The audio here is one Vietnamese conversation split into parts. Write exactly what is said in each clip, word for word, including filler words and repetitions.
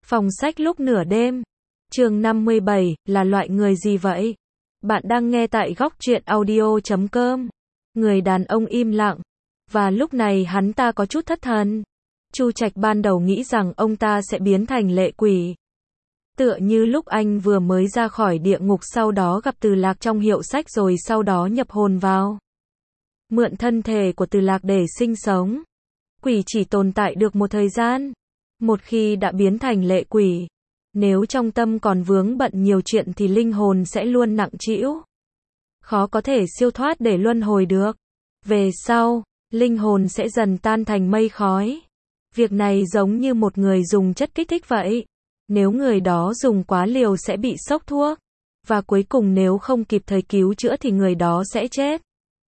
Phòng sách lúc nửa đêm. Chương năm mươi bảy, là loại người gì vậy? Bạn đang nghe tại góc truyện audio chấm com. Người đàn ông im lặng. Và lúc này hắn ta có chút thất thần. Chu Trạch ban đầu nghĩ rằng ông ta sẽ biến thành lệ quỷ. Tựa như lúc anh vừa mới ra khỏi địa ngục, sau đó gặp Từ Lạc trong hiệu sách rồi sau đó nhập hồn vào. Mượn thân thể của Từ Lạc để sinh sống. Quỷ chỉ tồn tại được một thời gian. Một khi đã biến thành lệ quỷ, nếu trong tâm còn vướng bận nhiều chuyện thì linh hồn sẽ luôn nặng trĩu. Khó có thể siêu thoát để luân hồi được. Về sau, linh hồn sẽ dần tan thành mây khói. Việc này giống như một người dùng chất kích thích vậy. Nếu người đó dùng quá liều sẽ bị sốc thuốc. Và cuối cùng nếu không kịp thời cứu chữa thì người đó sẽ chết.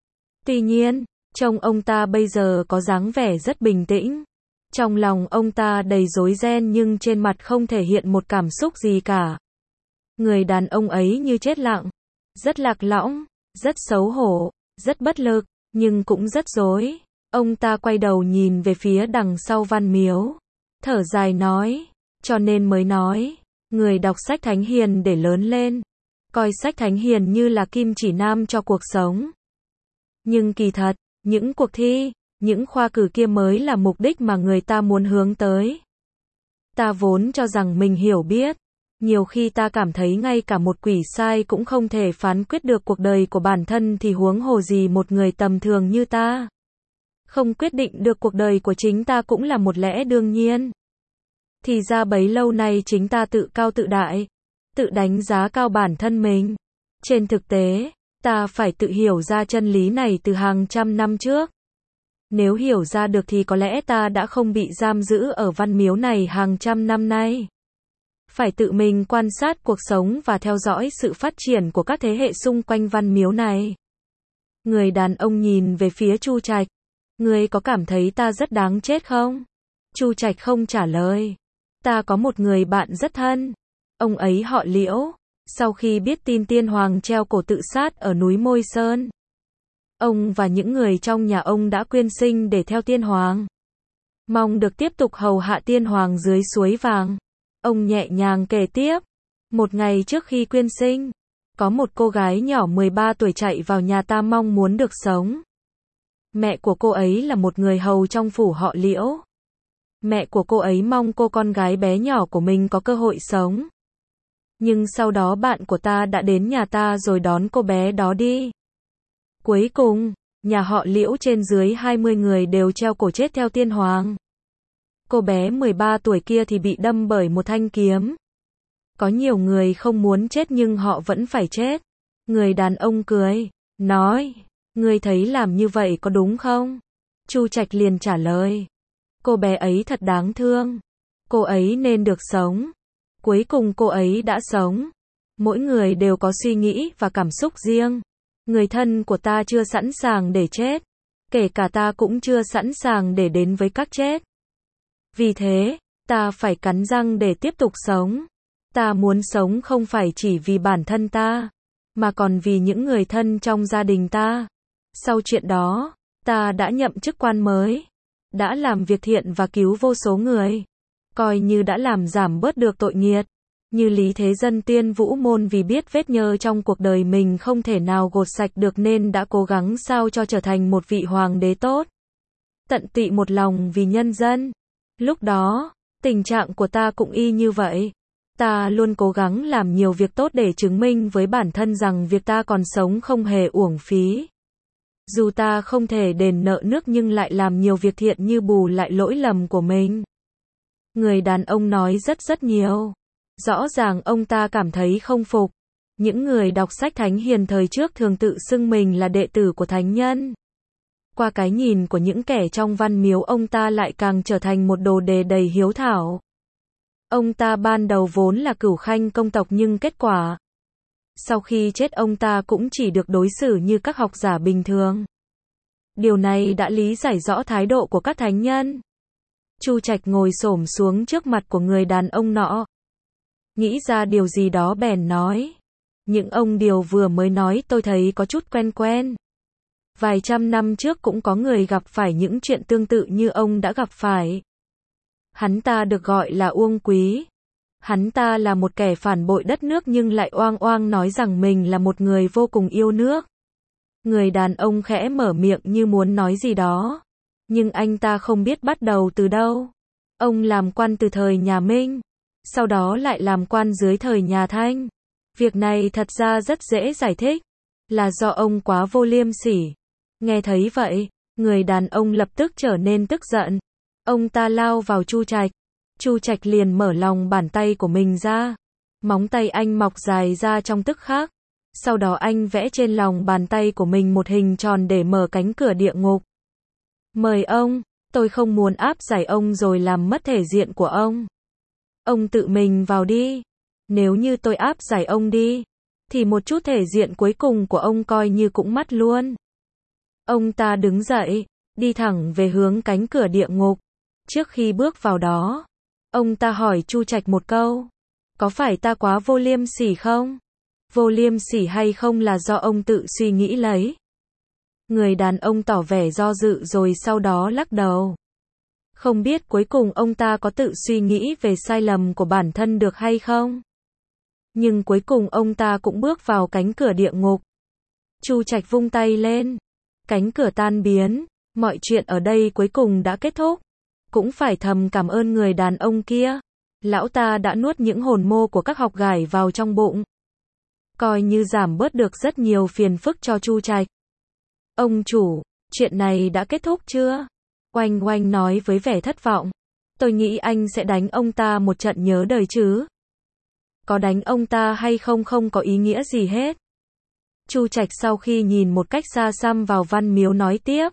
Tuy nhiên, trông ông ta bây giờ có dáng vẻ rất bình tĩnh. Trong lòng ông ta đầy rối ren nhưng trên mặt không thể hiện một cảm xúc gì cả. Người đàn ông ấy như chết lặng. Rất lạc lõng, rất xấu hổ, rất bất lực, nhưng cũng rất rối. Ông ta quay đầu nhìn về phía đằng sau văn miếu. Thở dài nói. Cho nên mới nói. Người đọc sách Thánh Hiền để lớn lên. Coi sách Thánh Hiền như là kim chỉ nam cho cuộc sống. Nhưng kỳ thật, những cuộc thi, những khoa cử kia mới là mục đích mà người ta muốn hướng tới. Ta vốn cho rằng mình hiểu biết. Nhiều khi ta cảm thấy ngay cả một quỷ sai cũng không thể phán quyết được cuộc đời của bản thân thì huống hồ gì một người tầm thường như ta. Không quyết định được cuộc đời của chính ta cũng là một lẽ đương nhiên. Thì ra bấy lâu nay chính ta tự cao tự đại, tự đánh giá cao bản thân mình. Trên thực tế, ta phải tự hiểu ra chân lý này từ hàng trăm năm trước. Nếu hiểu ra được thì có lẽ ta đã không bị giam giữ ở văn miếu này hàng trăm năm nay. Phải tự mình quan sát cuộc sống và theo dõi sự phát triển của các thế hệ xung quanh văn miếu này. Người đàn ông nhìn về phía Chu Trạch. Ngươi có cảm thấy ta rất đáng chết không? Chu Trạch không trả lời. Ta có một người bạn rất thân. Ông ấy họ Liễu. Sau khi biết tin tiên hoàng treo cổ tự sát ở núi Môi Sơn, ông và những người trong nhà ông đã quyên sinh để theo tiên hoàng. Mong được tiếp tục hầu hạ tiên hoàng dưới suối vàng. Ông nhẹ nhàng kể tiếp. Một ngày trước khi quyên sinh, có một cô gái nhỏ mười ba tuổi chạy vào nhà ta mong muốn được sống. Mẹ của cô ấy là một người hầu trong phủ họ Liễu. Mẹ của cô ấy mong cô con gái bé nhỏ của mình có cơ hội sống. Nhưng sau đó bạn của ta đã đến nhà ta rồi đón cô bé đó đi. Cuối cùng, nhà họ Liễu trên dưới hai mươi người đều treo cổ chết theo tiên hoàng. Cô bé mười ba tuổi kia thì bị đâm bởi một thanh kiếm. Có nhiều người không muốn chết nhưng họ vẫn phải chết. Người đàn ông cười, nói, ngươi thấy làm như vậy có đúng không? Chu Trạch liền trả lời, cô bé ấy thật đáng thương. Cô ấy nên được sống. Cuối cùng cô ấy đã sống. Mỗi người đều có suy nghĩ và cảm xúc riêng. Người thân của ta chưa sẵn sàng để chết. Kể cả ta cũng chưa sẵn sàng để đến với các chết. Vì thế, ta phải cắn răng để tiếp tục sống. Ta muốn sống không phải chỉ vì bản thân ta, mà còn vì những người thân trong gia đình ta. Sau chuyện đó, ta đã nhậm chức quan mới. Đã làm việc thiện và cứu vô số người. Coi như đã làm giảm bớt được tội nghiệt. Như Lý Thế Dân Tiên Vũ Môn vì biết vết nhơ trong cuộc đời mình không thể nào gột sạch được nên đã cố gắng sao cho trở thành một vị hoàng đế tốt. Tận tụy một lòng vì nhân dân. Lúc đó, tình trạng của ta cũng y như vậy. Ta luôn cố gắng làm nhiều việc tốt để chứng minh với bản thân rằng việc ta còn sống không hề uổng phí. Dù ta không thể đền nợ nước nhưng lại làm nhiều việc thiện như bù lại lỗi lầm của mình. Người đàn ông nói rất rất nhiều. Rõ ràng ông ta cảm thấy không phục. Những người đọc sách Thánh Hiền thời trước thường tự xưng mình là đệ tử của thánh nhân. Qua cái nhìn của những kẻ trong văn miếu ông ta lại càng trở thành một đồ đề đầy hiếu thảo. Ông ta ban đầu vốn là cửu khanh công tộc nhưng kết quả, sau khi chết ông ta cũng chỉ được đối xử như các học giả bình thường. Điều này đã lý giải rõ thái độ của các thánh nhân. Chu Trạch ngồi xổm xuống trước mặt của người đàn ông nọ. Nghĩ ra điều gì đó bèn nói. Những ông điều vừa mới nói tôi thấy có chút quen quen. Vài trăm năm trước cũng có người gặp phải những chuyện tương tự như ông đã gặp phải. Hắn ta được gọi là Uông Quý. Hắn ta là một kẻ phản bội đất nước nhưng lại oang oang nói rằng mình là một người vô cùng yêu nước. Người đàn ông khẽ mở miệng như muốn nói gì đó. Nhưng anh ta không biết bắt đầu từ đâu. Ông làm quan từ thời nhà Minh. Sau đó lại làm quan dưới thời nhà Thanh. Việc này thật ra rất dễ giải thích. Là do ông quá vô liêm sỉ. Nghe thấy vậy, người đàn ông lập tức trở nên tức giận. Ông ta lao vào Chu Trạch. Chu Trạch liền mở lòng bàn tay của mình ra. Móng tay anh mọc dài ra trong tức khắc. Sau đó anh vẽ trên lòng bàn tay của mình một hình tròn để mở cánh cửa địa ngục. Mời ông, tôi không muốn áp giải ông rồi làm mất thể diện của ông. Ông tự mình vào đi. Nếu như tôi áp giải ông đi, thì một chút thể diện cuối cùng của ông coi như cũng mất luôn. Ông ta đứng dậy, đi thẳng về hướng cánh cửa địa ngục. Trước khi bước vào đó, ông ta hỏi Chu Trạch một câu. Có phải ta quá vô liêm sỉ không? Vô liêm sỉ hay không là do ông tự suy nghĩ lấy. Người đàn ông tỏ vẻ do dự rồi sau đó lắc đầu. Không biết cuối cùng ông ta có tự suy nghĩ về sai lầm của bản thân được hay không? Nhưng cuối cùng ông ta cũng bước vào cánh cửa địa ngục. Chu Trạch vung tay lên. Cánh cửa tan biến. Mọi chuyện ở đây cuối cùng đã kết thúc. Cũng phải thầm cảm ơn người đàn ông kia. Lão ta đã nuốt những hồn mô của các học gải vào trong bụng. Coi như giảm bớt được rất nhiều phiền phức cho Chu Trạch. Ông chủ, chuyện này đã kết thúc chưa? Oanh Oanh nói với vẻ thất vọng. Tôi nghĩ anh sẽ đánh ông ta một trận nhớ đời chứ. Có đánh ông ta hay không không có ý nghĩa gì hết. Chu Trạch sau khi nhìn một cách xa xăm vào văn miếu nói tiếp.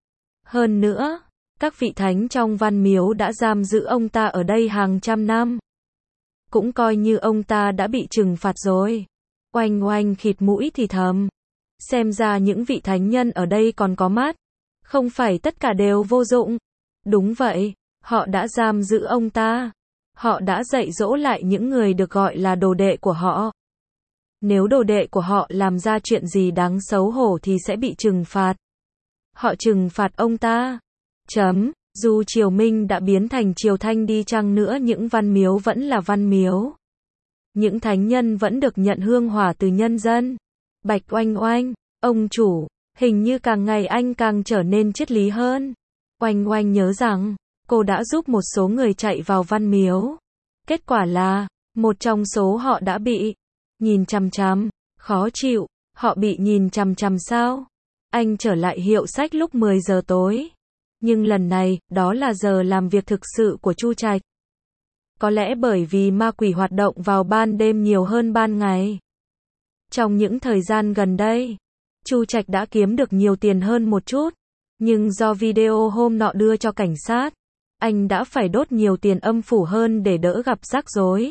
Hơn nữa, các vị thánh trong văn miếu đã giam giữ ông ta ở đây hàng trăm năm. Cũng coi như ông ta đã bị trừng phạt rồi. Oanh Oanh khịt mũi thì thầm. Xem ra những vị thánh nhân ở đây còn có mắt. Không phải tất cả đều vô dụng. Đúng vậy, họ đã giam giữ ông ta. Họ đã dạy dỗ lại những người được gọi là đồ đệ của họ. Nếu đồ đệ của họ làm ra chuyện gì đáng xấu hổ thì sẽ bị trừng phạt. Họ trừng phạt ông ta. Chấm, dù triều Minh đã biến thành triều Thanh đi chăng nữa những văn miếu vẫn là văn miếu. Những thánh nhân vẫn được nhận hương hỏa từ nhân dân. Bạch Oanh Oanh, ông chủ, hình như càng ngày anh càng trở nên triết lý hơn. Oanh Oanh nhớ rằng, cô đã giúp một số người chạy vào văn miếu. Kết quả là, một trong số họ đã bị nhìn chằm chằm, khó chịu, họ bị nhìn chằm chằm sao? Anh trở lại hiệu sách lúc mười giờ tối. Nhưng lần này, đó là giờ làm việc thực sự của Chu Trạch. Có lẽ bởi vì ma quỷ hoạt động vào ban đêm nhiều hơn ban ngày. Trong những thời gian gần đây, Chu Trạch đã kiếm được nhiều tiền hơn một chút. Nhưng do video hôm nọ đưa cho cảnh sát, anh đã phải đốt nhiều tiền âm phủ hơn để đỡ gặp rắc rối.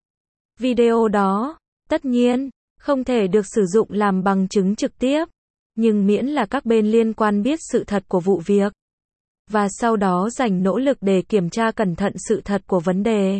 Video đó, tất nhiên, không thể được sử dụng làm bằng chứng trực tiếp. Nhưng miễn là các bên liên quan biết sự thật của vụ việc. Và sau đó dành nỗ lực để kiểm tra cẩn thận sự thật của vấn đề.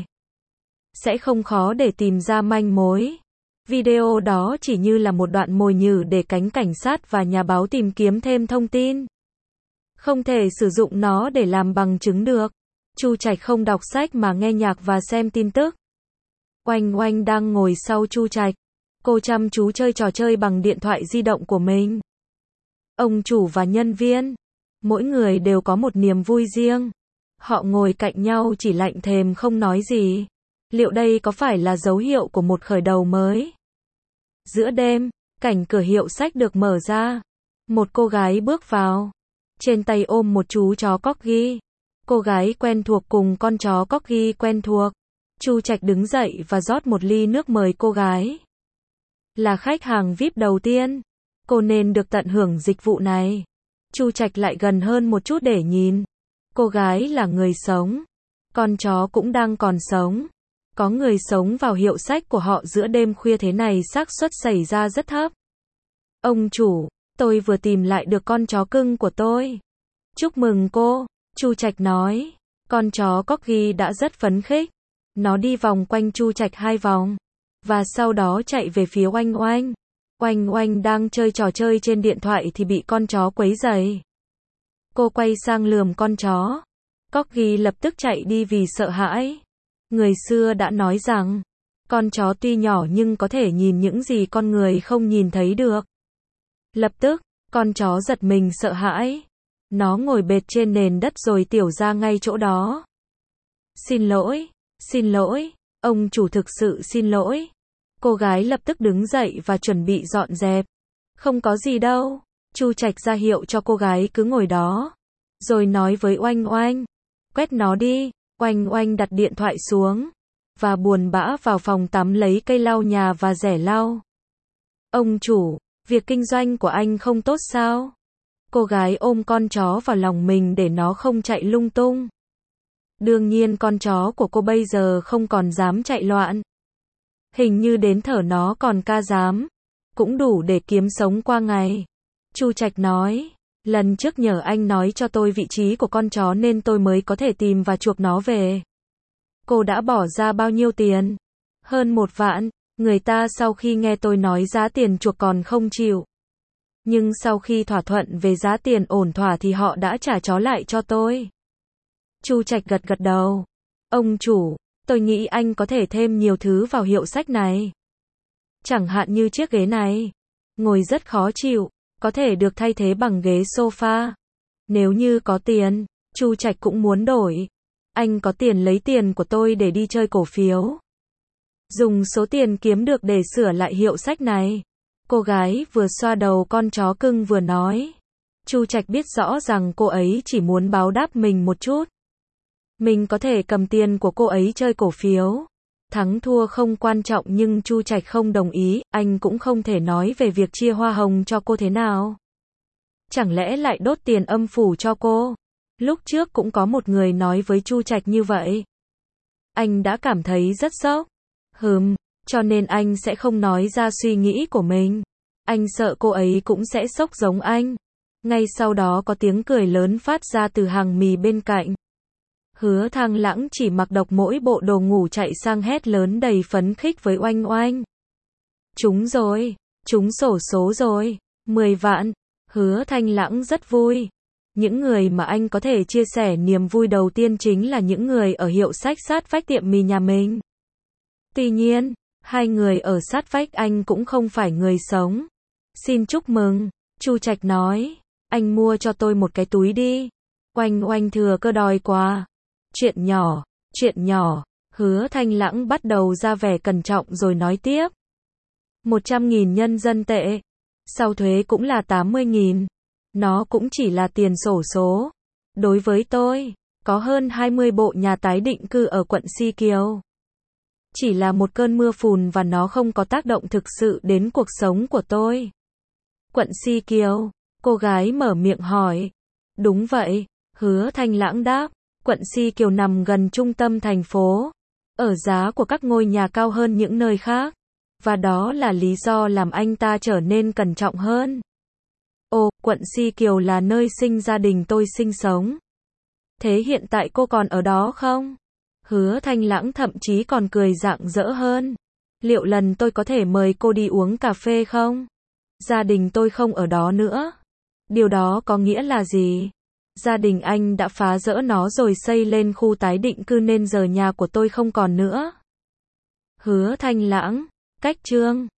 Sẽ không khó để tìm ra manh mối. Video đó chỉ như là một đoạn mồi nhử để cánh cảnh sát và nhà báo tìm kiếm thêm thông tin. Không thể sử dụng nó để làm bằng chứng được. Chu Trạch không đọc sách mà nghe nhạc và xem tin tức. Oanh Oanh đang ngồi sau Chu Trạch. Cô chăm chú chơi trò chơi bằng điện thoại di động của mình. Ông chủ và nhân viên, mỗi người đều có một niềm vui riêng. Họ ngồi cạnh nhau chỉ lạnh thềm không nói gì. Liệu đây có phải là dấu hiệu của một khởi đầu mới? Giữa đêm, cảnh cửa hiệu sách được mở ra. Một cô gái bước vào. Trên tay ôm một chú chó corgi. Cô gái quen thuộc cùng con chó corgi quen thuộc. Chu Trạch đứng dậy và rót một ly nước mời cô gái. Là khách hàng vi ai pi đầu tiên. Cô nên được tận hưởng dịch vụ này. Chu Trạch lại gần hơn một chút để nhìn. Cô gái là người sống. Con chó cũng đang còn sống. Có người sống vào hiệu sách của họ giữa đêm khuya thế này xác suất xảy ra rất thấp. Ông chủ, tôi vừa tìm lại được con chó cưng của tôi. Chúc mừng cô, Chu Trạch nói. Con chó corgi đã rất phấn khích. Nó đi vòng quanh Chu Trạch hai vòng. Và sau đó chạy về phía Oanh Oanh. Oanh Oanh đang chơi trò chơi trên điện thoại thì bị con chó quấy rầy. Cô quay sang lườm con chó. Corgi lập tức chạy đi vì sợ hãi. Người xưa đã nói rằng, con chó tuy nhỏ nhưng có thể nhìn những gì con người không nhìn thấy được. Lập tức, con chó giật mình sợ hãi. Nó ngồi bệt trên nền đất rồi tiểu ra ngay chỗ đó. Xin lỗi, xin lỗi, ông chủ thực sự xin lỗi. Cô gái lập tức đứng dậy và chuẩn bị dọn dẹp. Không có gì đâu. Chu Trạch ra hiệu cho cô gái cứ ngồi đó. Rồi nói với Oanh Oanh, quét nó đi. Oanh Oanh đặt điện thoại xuống. Và buồn bã vào phòng tắm lấy cây lau nhà và rẻ lau. Ông chủ, việc kinh doanh của anh không tốt sao? Cô gái ôm con chó vào lòng mình để nó không chạy lung tung. Đương nhiên con chó của cô bây giờ không còn dám chạy loạn. Hình như đến thở nó còn ca dám. Cũng đủ để kiếm sống qua ngày. Chu Trạch nói, lần trước nhờ anh nói cho tôi vị trí của con chó nên tôi mới có thể tìm và chuộc nó về. Cô đã bỏ ra bao nhiêu tiền? Hơn một vạn. Người ta sau khi nghe tôi nói giá tiền chuộc còn không chịu. Nhưng sau khi thỏa thuận về giá tiền ổn thỏa thì họ đã trả chó lại cho tôi. Chu Trạch gật gật đầu. Ông chủ, tôi nghĩ anh có thể thêm nhiều thứ vào hiệu sách này. Chẳng hạn như chiếc ghế này. Ngồi rất khó chịu, có thể được thay thế bằng ghế sofa. Nếu như có tiền, Chu Trạch cũng muốn đổi. Anh có tiền lấy tiền của tôi để đi chơi cổ phiếu. Dùng số tiền kiếm được để sửa lại hiệu sách này. Cô gái vừa xoa đầu con chó cưng vừa nói. Chu Trạch biết rõ rằng cô ấy chỉ muốn báo đáp mình một chút. Mình có thể cầm tiền của cô ấy chơi cổ phiếu. Thắng thua không quan trọng nhưng Chu Trạch không đồng ý, anh cũng không thể nói về việc chia hoa hồng cho cô thế nào. Chẳng lẽ lại đốt tiền âm phủ cho cô? Lúc trước cũng có một người nói với Chu Trạch như vậy. Anh đã cảm thấy rất sốc. Hừm, cho nên anh sẽ không nói ra suy nghĩ của mình. Anh sợ cô ấy cũng sẽ sốc giống anh. Ngay sau đó có tiếng cười lớn phát ra từ hàng mì bên cạnh. Hứa Thang Lãng chỉ mặc độc mỗi bộ đồ ngủ chạy sang hét lớn đầy phấn khích với Oanh Oanh. Trúng rồi, trúng xổ số rồi, mười vạn. Hứa Thanh Lãng rất vui. Những người mà anh có thể chia sẻ niềm vui đầu tiên chính là những người ở hiệu sách sát vách tiệm mì nhà mình. Tuy nhiên, hai người ở sát vách anh cũng không phải người sống. Xin chúc mừng, Chu Trạch nói. Anh mua cho tôi một cái túi đi. Oanh Oanh thừa cơ đòi quà. Chuyện nhỏ, chuyện nhỏ. Hứa Thanh Lãng bắt đầu ra vẻ cẩn trọng rồi nói tiếp. một trăm nghìn nhân dân tệ. Sau thuế cũng là tám mươi nghìn. Nó cũng chỉ là tiền xổ số. Đối với tôi, có hơn hai mươi bộ nhà tái định cư ở quận Si Kiều. Chỉ là một cơn mưa phùn và nó không có tác động thực sự đến cuộc sống của tôi. Quận Si Kiều, cô gái mở miệng hỏi. Đúng vậy, Hứa Thanh Lãng đáp. Quận Si Kiều nằm gần trung tâm thành phố. Ở giá của các ngôi nhà cao hơn những nơi khác. Và đó là lý do làm anh ta trở nên cẩn trọng hơn. Ồ, quận Si Kiều là nơi sinh gia đình tôi sinh sống. Thế hiện tại cô còn ở đó không? Hứa Thanh Lãng thậm chí còn cười rạng rỡ hơn. Liệu lần tôi có thể mời cô đi uống cà phê không? Gia đình tôi không ở đó nữa. Điều đó có nghĩa là gì? Gia đình anh đã phá rỡ nó rồi xây lên khu tái định cư nên giờ nhà của tôi không còn nữa. Hứa Thanh Lãng, cách chương